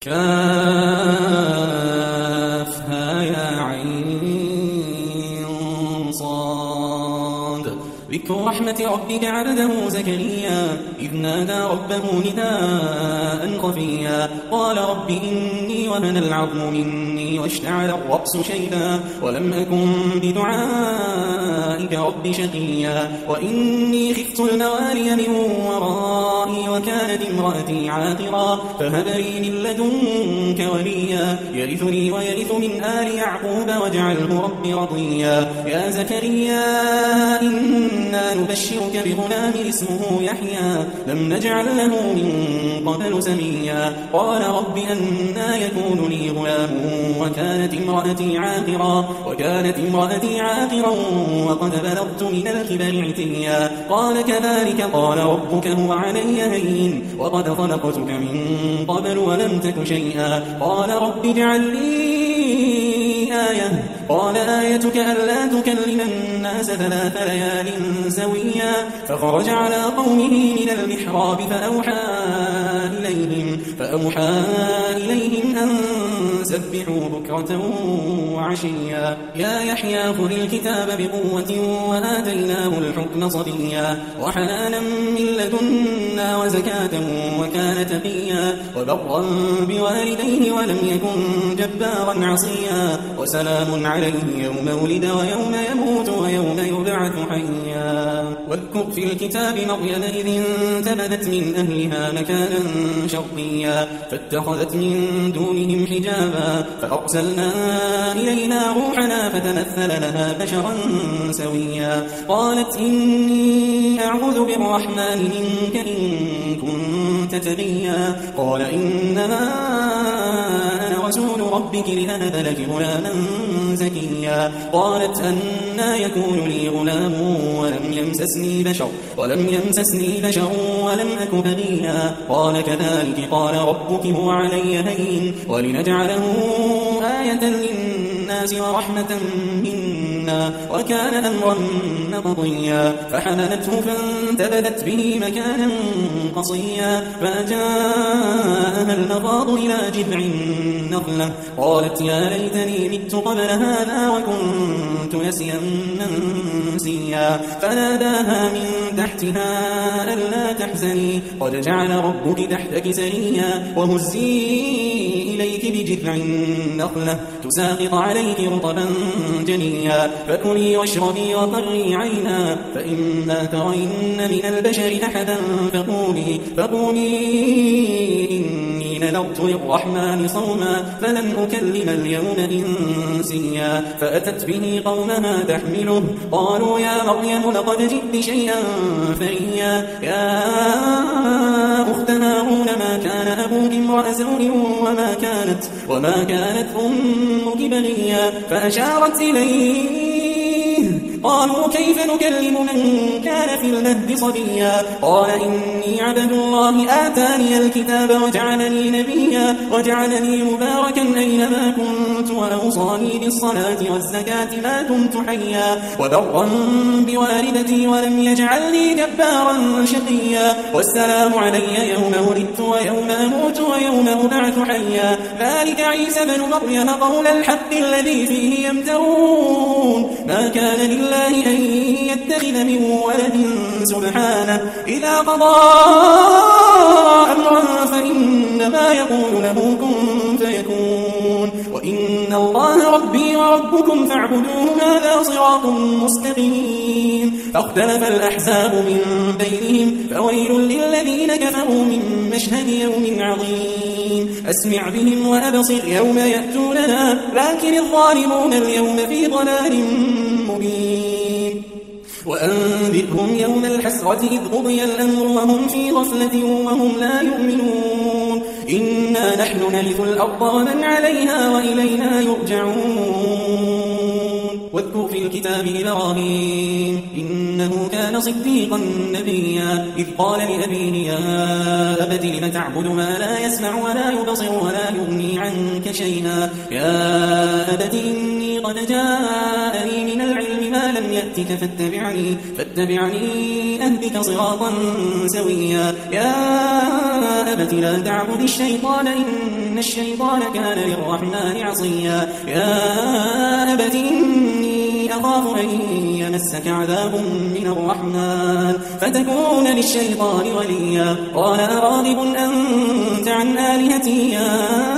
كافها يا عين صاد. ذكر رحمة ربك عبده زكريا إذ نادى ربه نداء خفيا قال رب إني وهن العظم مني واشتعل الرأس شيبا ولم أكن بدعائك رب شقيا وإني خفت الموالي من ورائي وكانت امرأتي عاقرا فهب لي من لدنك وليا يرثني ويرث من آل يعقوب واجعله رب رضيا يا زكريا إنا نبشرك بغلام اسمه يحيى لم نجعل له من قبل سميا قال رب أنى يكون لي غلام وكانت امرأتي عاقرا وقد بلغت من الكبر عتيا قال كذلك قال ربك هو علي هين وقد خلقتك من قبل ولم تك شيئا قال رب اجعل لي آية قال آيتك ألا تكلم الناس 3 ليال سويا فخرج على قومه من المحراب فأوحى إليهم أن سبحوا بكرة وعشيا يا يحيى خذ الكتاب بقوة وآتيناه الحكم صبيا وحنانا من لدنا وزكاة وكان تقيا وبرا بوالديه ولم يكن جبارا عصيا وسلام عليه يوم ولد ويوم يموت ويوم يبعث حيا واذكر في الكتاب مريم إذ انتبذت من أهلها مكانا شرقيا فاتخذت من دونهم حجابا فأرسلنا إلينا روحنا فتمثل لها بشرا سويا قالت إني أعوذ بالرحمن منك إن كنت تقيا قال إنما أنا رسول ربك لأهب لك غلاما زكيا قالت أنى يكون لي غلام ولم يمسسني بشر ولم أك بغيا قال كذلك قال ربك هو علي هين ولنجعله آية للناس ورحمة منا وكان أمرا مقضيا فحملته فانتبذت به مكانا قصيا فجاءها المخاض إلى جذع النخلة قالت يا ليتني مت قبل هذا وكنت نسيا منسيا فناداها من تحتها ألا تحزني قد جعل ربك تحتك سريا وهزي إليك بجذع النخلة تساقط عليك رطبا جنيا فكلي واشربي وقري عينا فإما ترين من البشر أحدا فقولي إني نذرت للرحمن صوما فلن أكلم اليوم إنسيا فأتت به قومها تحمله قالوا يا مريم لقد جئت شيئا فريا يا أخت هارون ما كان أبوك امرأ سوء وما كانت أمك بغيا فأشارت إليه قالوا كيف نكلم من كان في المهد صبيا قال إني عبد الله آتاني الكتاب وجعلني نبيا وجعلني مباركا أينما كنت وأوصاني بالصلاة والزكاة ما دمت حيا وبرا بوالدتي ولم يجعلني جبارا شقيا والسلام علي يوم ولدت ويوم أموت ويوم أبعث حيا ذلك عيسى بن مريم قول الحق الذي فيه يمترون ما كان لله أن يتخذ من ولد سبحانه إذا قضى أمرا فإنما يقول له كن فيكون وإن الله ربي وربكم فاعبدوه هذا صراط مستقيم فاختلف الأحزاب من بينهم فويل للذين كفروا من مشهد يوم عظيم أسمع بهم وأبصر يوم يأتوننا لكن الظالمون اليوم في ضلال مبين وأنذرهم يوم الحسرة إذ قضي الأمر وهم في غفلة وهم لا يؤمنون إنا نحن نرث الأرض ومن عليها وإلينا يرجعون واذكر في الكتاب إبراهيم إنه كان صديقا نبيا إذ قال لأبيه يا أبت لم تعبد ما لا يسمع ولا يبصر ولا يغني عنك شيئا يا أبت إني قد جاءني من العلم ما لم يأتك فاتبعني أهدك صراطا سويا يا أبت لا تعبد الشيطان إن إن الشيطان كان للرحمن عصيا يا أبت إني أخاف أن يمسك عذاب من الرحمن فتكون للشيطان وليا قال أراغب أنت عن آلهتي يا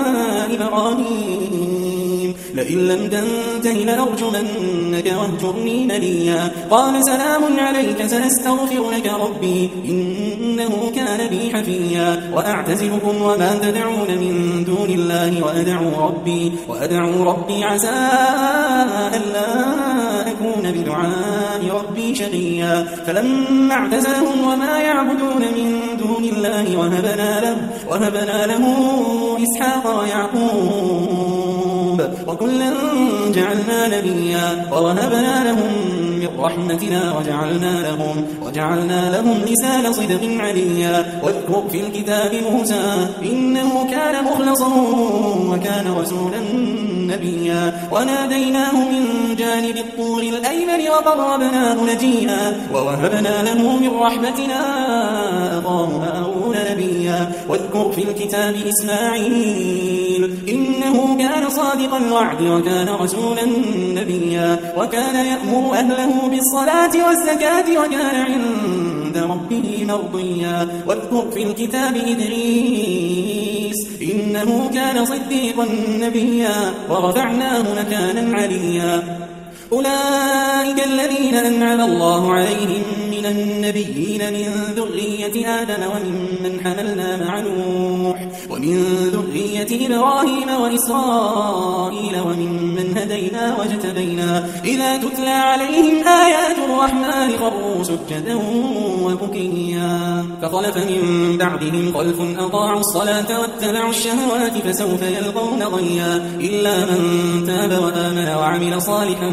إبراهيم لئن لم تنته لأرجمنك واهجرني مليا قال سلام عليك سأستغفر لك ربي إنه كان بي حفيا وأعتزلكم وما تدعون من دون الله وأدعو ربي عسى ألا أكون بدعاء ربي شقيا فلما اعتزلهم وما يعبدون من دون الله وهبنا له إسحاق ويعقوب وكلا جعلنا نبيا ووهبنا لهم من رحمتنا وجعلنا لهم لسان صدق عليا واذكر في الكتاب موسى إنه كان مخلصا وكان رسولا نبيا وناديناه من جانب الطور الأيمن وقربناه نجيا ووهبنا له من رحمتنا أخاه هارون نبيا واذكر في الكتاب إسماعيل إنه كان صادق الوعد وكان رسولا نبيا وكان يأمر أهله بالصلاة والزكاة وكان عند ربه مرضيا واذكر في الكتاب إدريس إنه كان صديقا نبيا ورفعناه مكانا عليا أولئك الذين أنعم الله عليهم من النبيين من ذرية آدم وممن حملنا مع نوح ومن ذرية إبراهيم وإسرائيل وممن هدينا واجتبينا إذا تتلى عليهم آيات الرحمن خروا سجدا وبكيا فخلف من بعدهم خلف أضاعوا الصلاة واتبعوا الشهوات فسوف يلقون غيا إلا من تاب وآمن وعمل صالحا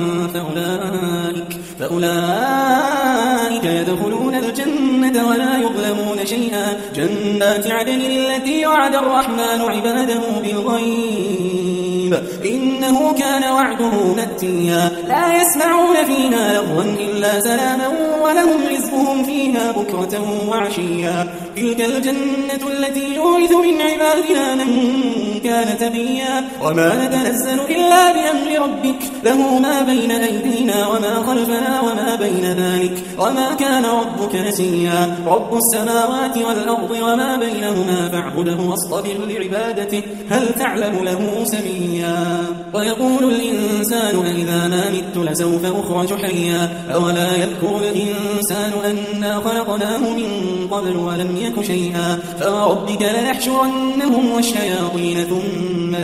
فأولئك يدخلون الجنة ولا يظلمون شيئا جنات عدن التي وعد الرحمن عباده بالغيب إنه كان وعده مأتيا لا يسمعون فيها لغوا إلا سلاما ولهم رزقهم فيها بكرة وعشيا تلك الجنة التي يورث من عبادنا من كان تقيا وما نتنزل إلا بأمر ربك له ما بين أيدينا وما خلفنا وما بين ذلك وما كان ربك نسيا رب السماوات والأرض وما بينهما فاعبده واصطبر لعبادته هل تعلم له سميا ويقول الإنسان أإذا ما مت لسوف أخرج حيا أولا يذكر الإنسان أنا خلقناه من قبل ولم يك شيئا فربك لنحشرنهم والشياطين ثم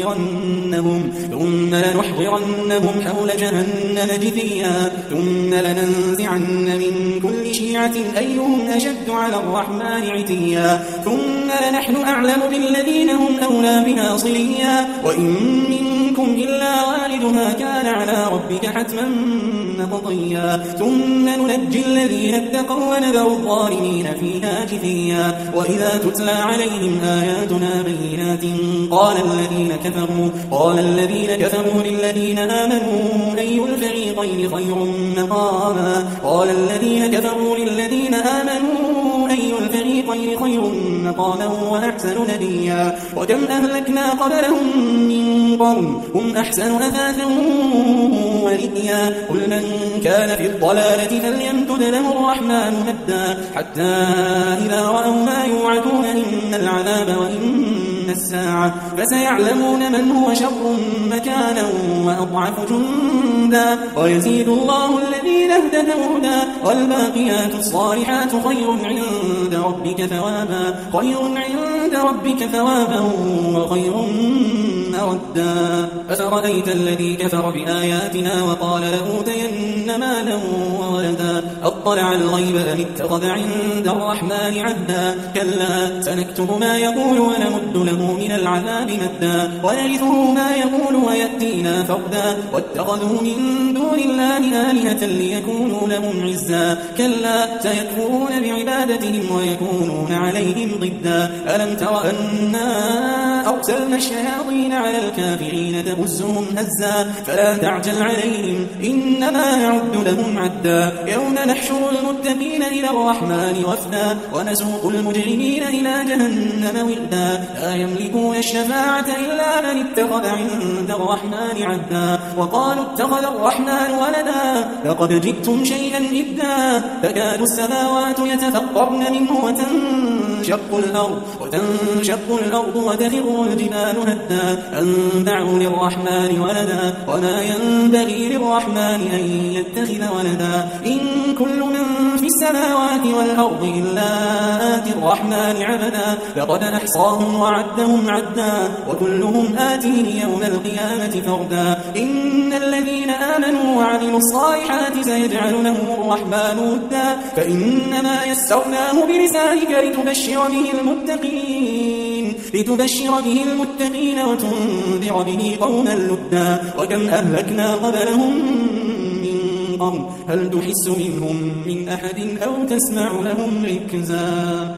لنحضرنهم حول جهنم جثيا ثم لننزعن من كل شيعة أيهم أشد على الرحمن عتيا ثم لنحن أعلم بالذين هم أولى بها صليا وإن منكم إلا واردها كان على ربك حتما مقضيا ثم ننجي الذين اتقوا ونذر الظالمين فيها جثيا وإذا تتلى عليهم آياتنا بينات قال الذين كفروا للذين آمنوا أي الفريقين خير مقاما قال الذين كفروا للذين آمنوا أي الفريقين خير مقاما وأحسن نديا وكم أهلكنا قبلهم من قرن هم أحسن أثاثا ورئيا قل من كان في الضلالة فليمدد له الرحمن مدا حتى إذا رأوا ما يوعدون إن العذاب وإن الساعة فسيعلمون من هو شر مكانا وأضعف جندا ويزيد الله الذين اهتدوا هدى والباقيات الصالحات خير عند ربك ثوابا وخير مردا أفرأيت الذي كفر بآياتنا وقال لأوتين مالا وولدا أطلع الغيب أم اتخذ عند الرحمن عهدا كلا سنكتب ما يقول ونمد له من العذاب مدا ونرثه ما يقول ويأتينا فردا واتخذوا من دون الله آلهة ليكونوا لهم عزا كلا سيكفرون بعبادتهم ويكونون عليهم ضدا ألم تر أنا أرسلنا الشياطين على على الكافرين تبزهم هزا فلا تعجل عليهم إنما نعد لهم عدا يوم نحشر المتقين إلى الرحمن وفدا ونسوق المجرمين إلى جهنم وردا لا يملكون الشفاعة إلا من اتخذ عند الرحمن عدا وقالوا اتخذ الرحمن ولدا لقد جئتم شيئا إدا تكاد السماوات يتفطرن منه وتنشق الأرض وتخر الجبال هدا أن دعوا للرحمن ولدا وما ينبغي للرحمن أن يتخذ ولدا إن كل من في السماوات والأرض إلا آتي الرحمن عبدا لقد أحصاهم وعدهم عدا وكلهم آتيه يوم القيامة فردا إن الذين آمنوا وعملوا الصالحات سيجعل لهم الرحمن ودا فإنما يسرناه بلسانك لتبشر به المتقين وتنذر به قوما لدا وكم أهلكنا قبلهم من قرن هل تحس منهم من أحد أو تسمع لهم ركزا